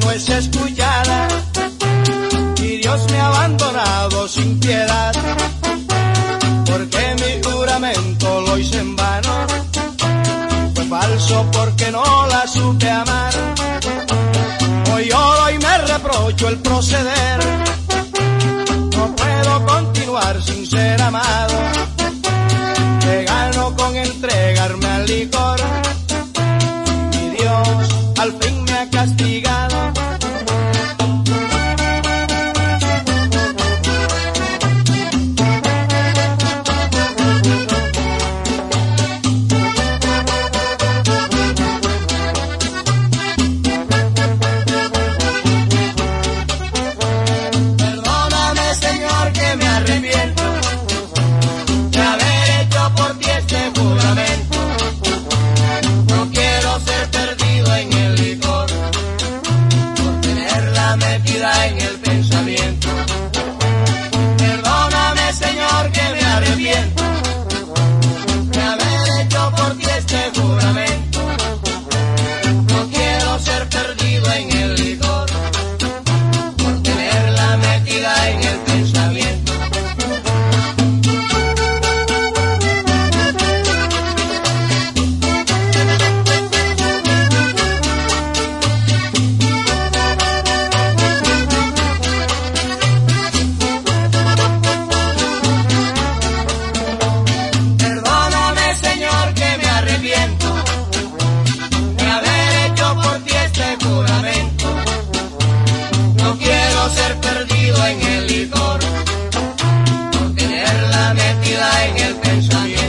no es escuchada y Dios me ha abandonado sin piedad, porque mi juramento lo hice en vano, fue falso porque no la supe amar. Hoy lloro y me reprocho el proceder, no puedo continuar sin ser amado, te gano con entregarme al licor, mi Dios al fin me ha castigado. En el licor, por tenerla metida en el pensamiento.